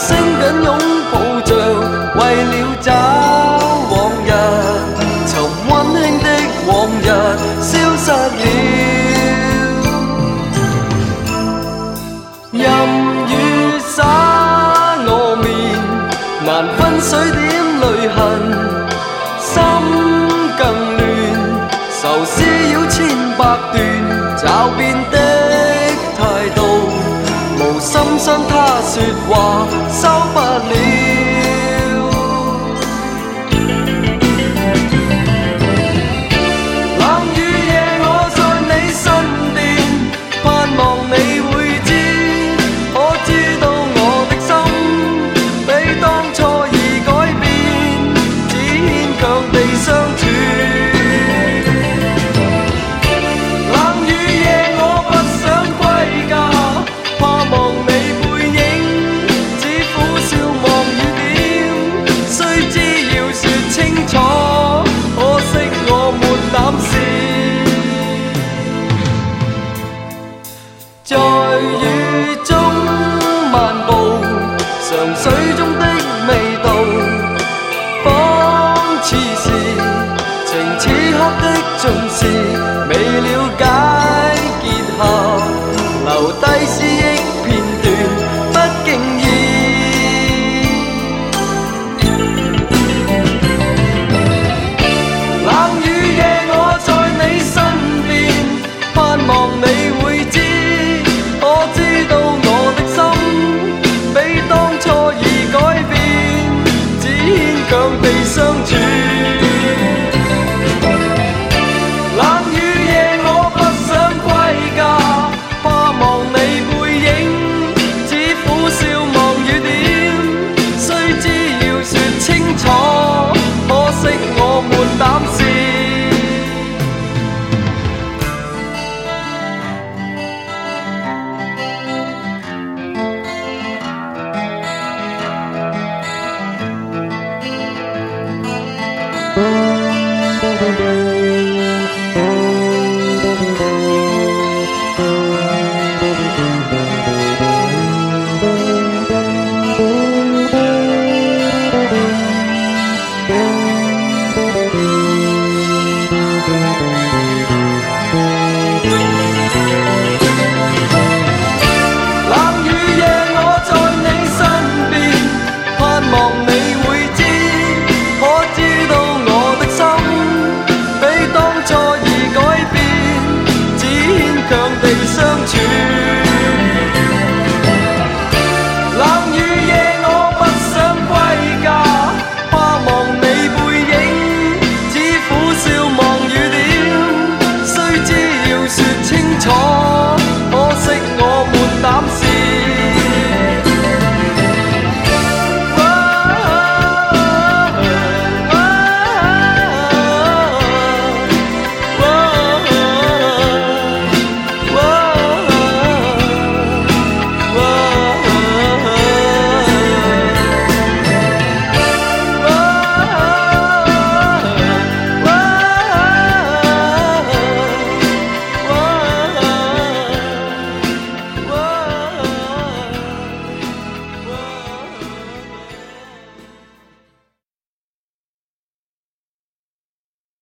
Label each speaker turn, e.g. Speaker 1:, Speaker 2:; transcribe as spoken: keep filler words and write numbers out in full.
Speaker 1: 聲緊擁抱着，為了找往日，尋溫馨的往日消失了。任雨灑我面，難分水點淚痕，心更亂，愁絲繞千百段，找遍的態度，無心傷他說話收不了。冷雨夜我在你身邊，盼望你會知，可知道我的心比當初已改變，只牽強地相處。冷雨夜我不想歸家，怕望你背影，只苦笑望雨點，雖知要說清楚，可惜我沒膽試。在雨中漫步，嘗水中的味道，仿似是情此刻的盡是，未了解